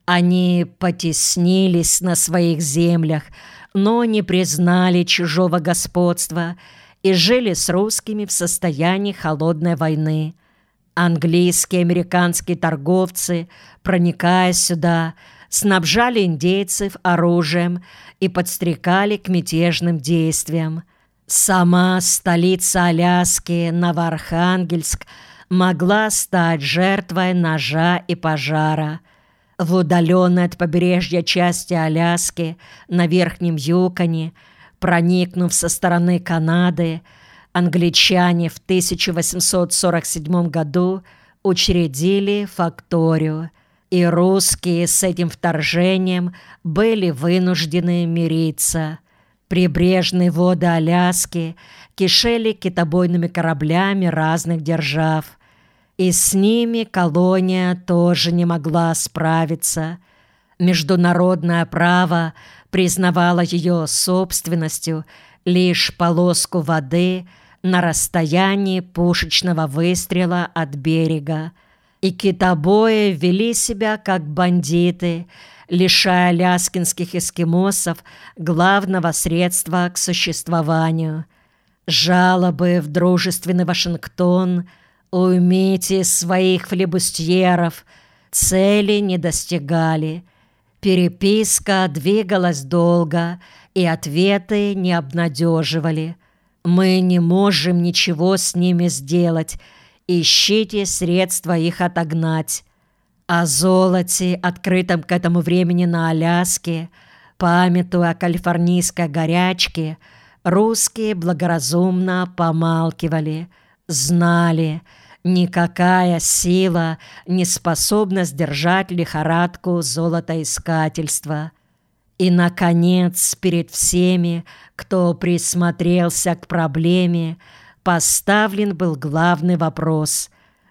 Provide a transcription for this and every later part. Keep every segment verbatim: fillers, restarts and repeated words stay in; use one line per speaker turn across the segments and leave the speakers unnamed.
Они потеснились на своих землях, но не признали чужого господства и жили с русскими в состоянии холодной войны. Английские и американские торговцы, проникая сюда, снабжали индейцев оружием и подстрекали к мятежным действиям. Сама столица Аляски, Новоархангельск, могла стать жертвой ножа и пожара. В удаленной от побережья части Аляски, на Верхнем Юконе, проникнув со стороны Канады, англичане в тысяча восемьсот сорок седьмом году учредили факторию, и русские с этим вторжением были вынуждены мириться. Прибрежные воды Аляски кишели китобойными кораблями разных держав, и с ними колония тоже не могла справиться. Международное право признавало ее собственностью лишь полоску воды на расстоянии пушечного выстрела от берега, и китобои вели себя как бандиты, лишая аляскинских эскимосов главного средства к существованию. Жалобы в дружественный Вашингтон «Уймите своих флебустьеров» цели не достигали. Переписка двигалась долго, и ответы не обнадеживали. «Мы не можем ничего с ними сделать. Ищите средства их отогнать». О золоте, открытом к этому времени на Аляске, памятуя о калифорнийской горячке, русские благоразумно помалкивали, знали, никакая сила не способна сдержать лихорадку золотоискательства. И, наконец, перед всеми, кто присмотрелся к проблеме, поставлен был главный вопрос: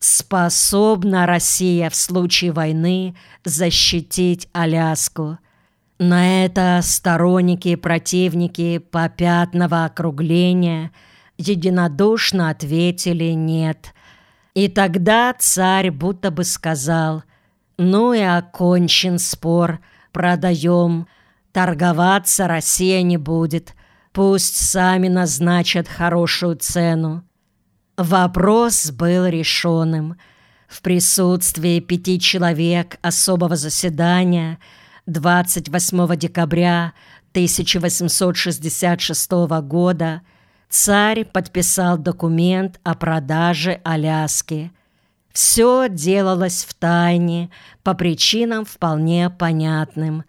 способна Россия в случае войны защитить Аляску? На это сторонники и противники попятного округления единодушно ответили «нет». И тогда царь будто бы сказал: «Ну и окончен спор, продаем, торговаться Россия не будет, пусть сами назначат хорошую цену». Вопрос был решенным. В присутствии пяти человек особого заседания двадцать восьмого декабря тысяча восемьсот шестьдесят шестого года царь подписал документ о продаже Аляски. Все делалось в тайне по причинам вполне понятным.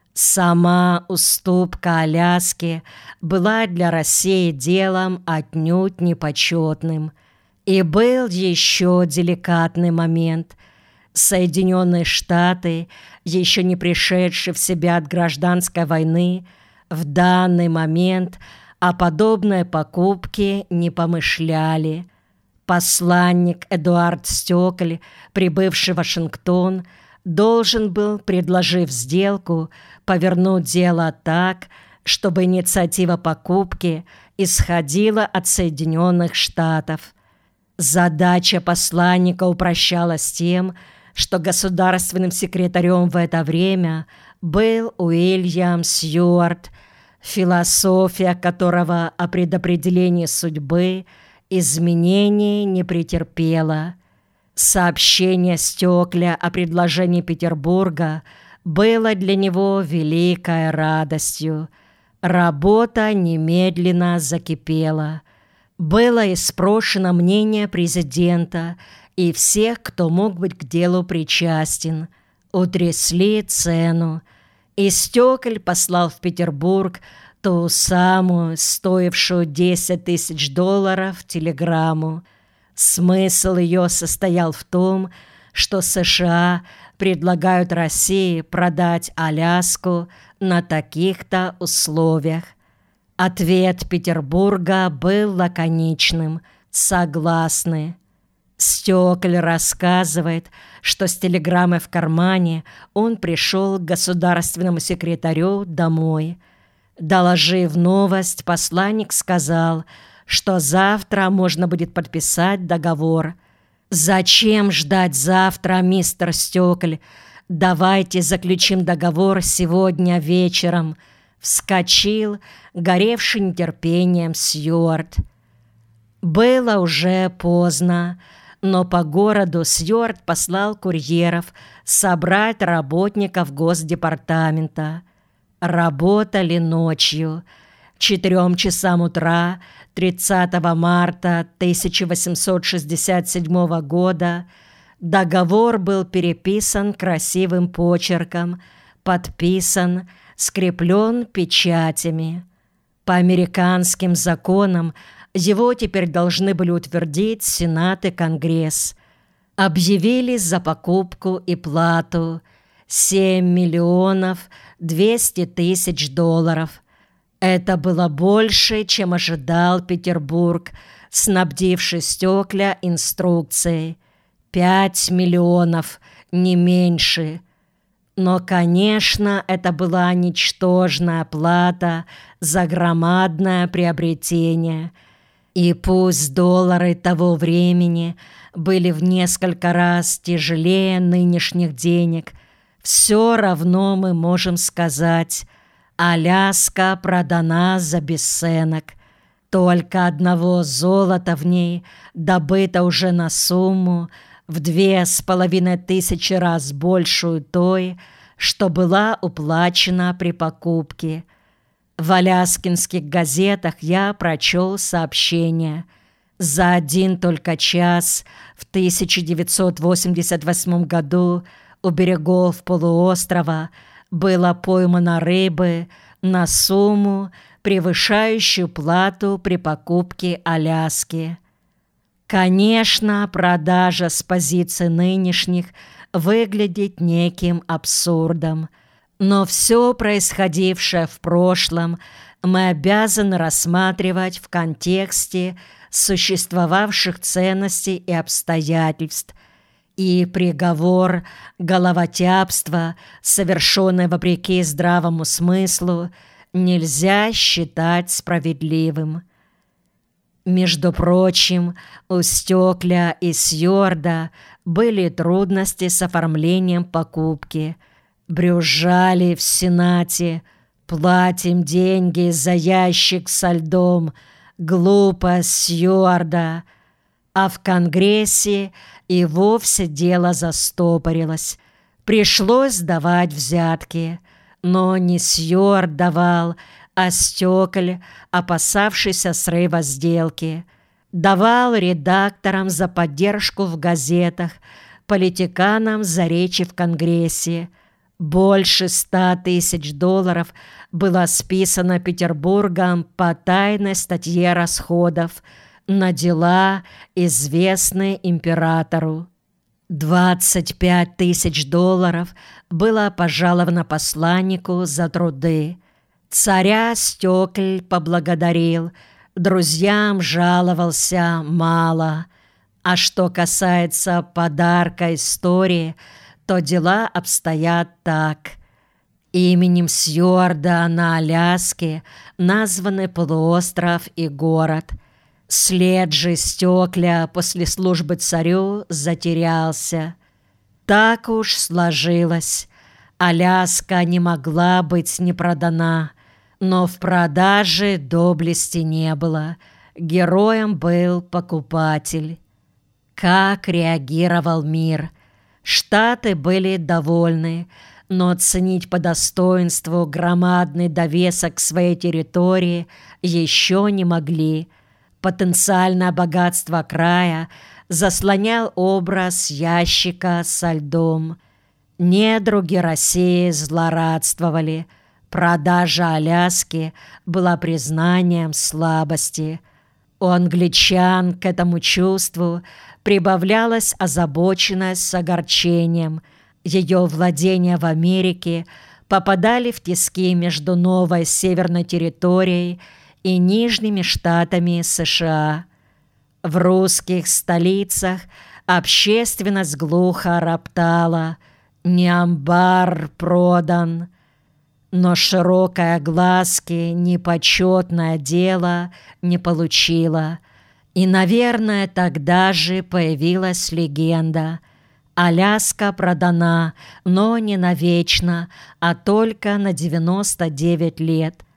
Сама уступка Аляски была для России делом отнюдь непочетным. И был еще деликатный момент. Соединенные Штаты, еще не пришедшие в себя от гражданской войны, в данный момент о подобной покупке не помышляли. Посланник Эдуард Стёкль, прибывший в Вашингтон, должен был, предложив сделку, повернуть дело так, чтобы инициатива покупки исходила от Соединенных Штатов. Задача посланника упрощалась тем, что государственным секретарем в это время был Уильям Сьюарт, философия которого о предопределении судьбы изменений не претерпела. Сообщение Стёкля о предложении Петербурга было для него великой радостью. Работа немедленно закипела. Было испрошено мнение президента и всех, кто мог быть к делу причастен. Утрясли цену, и Стёкль послал в Петербург ту самую, стоившую десять тысяч долларов, телеграмму. Смысл ее состоял в том, что США предлагают России продать Аляску на таких-то условиях. Ответ Петербурга был лаконичным: «Согласны». Стёкль рассказывает, что с телеграммой в кармане он пришел к государственному секретарю домой. Доложив новость, посланник сказал, что завтра можно будет подписать договор. «Зачем ждать завтра, мистер Стёкль? «Давайте заключим договор сегодня вечером», вскочил, горевший нетерпением Сьюарт. Было уже поздно, но по городу Сьюарт послал курьеров собрать работников Госдепартамента. Работали ночью. К четырем часам утра тридцатого марта тысяча восемьсот шестьдесят седьмого года договор был переписан красивым почерком, подписан, скреплен печатями. По американским законам его теперь должны были утвердить Сенат и Конгресс. Объявили за покупку и плату семь миллионов двести тысяч долларов. Это было больше, чем ожидал Петербург, снабдивший стекля инструкцией. Пять миллионов, не меньше. Но, конечно, это была ничтожная плата за громадное приобретение. И пусть доллары того времени были в несколько раз тяжелее нынешних денег, все равно мы можем сказать: Аляска продана за бесценок. Только одного золота в ней добыто уже на сумму в две с половиной тысячи раз большую той, что была уплачена при покупке. В аляскинских газетах я прочел сообщение: за один только час в тысяча девятьсот восемьдесят восьмом году у берегов полуострова было поймано рыбы на сумму, превышающую плату при покупке Аляски. Конечно, продажа с позиции нынешних выглядит неким абсурдом, но все происходившее в прошлом мы обязаны рассматривать в контексте существовавших ценностей и обстоятельств, и приговор головотяпства, совершенный вопреки здравому смыслу, нельзя считать справедливым. Между прочим, у Стекля и Сьюарда были трудности с оформлением покупки. Брюзжали в Сенате: «Платим деньги за ящик со льдом, глупость Сьюарда». А в Конгрессе и вовсе дело застопорилось. Пришлось давать взятки, но не Сьюарт давал, а Стекль, опасавшийся срыва сделки. Давал редакторам за поддержку в газетах, политиканам за речи в Конгрессе. Больше ста тысяч долларов было списано Петербургом по тайной статье расходов на дела, известные императору. двадцать пять тысяч долларов было пожаловано посланнику за труды. Царя Стекль поблагодарил, друзьям жаловался мало. А что касается подарка истории, то дела обстоят так. Именем Сьюарда на Аляске названы полуостров и город. След же Стекля после службы царю затерялся. Так уж сложилось. Аляска не могла быть не продана, но в продаже доблести не было. Героем был покупатель. Как реагировал мир? Штаты были довольны, но оценить по достоинству громадный довесок своей территории еще не могли. Потенциальное богатство края заслонял образ ящика со льдом. Недруги России злорадствовали. Продажа Аляски была признанием слабости. У англичан к этому чувству прибавлялась озабоченность с огорчением. Ее владения в Америке попадали в тиски между новой северной территорией и нижними штатами США. В русских столицах общественность глухо роптала: «Не амбар продан». Но широкой огласки непочетное дело не получило. И, наверное, тогда же появилась легенда: Аляска продана, но не навечно, а только на девяносто девять лет.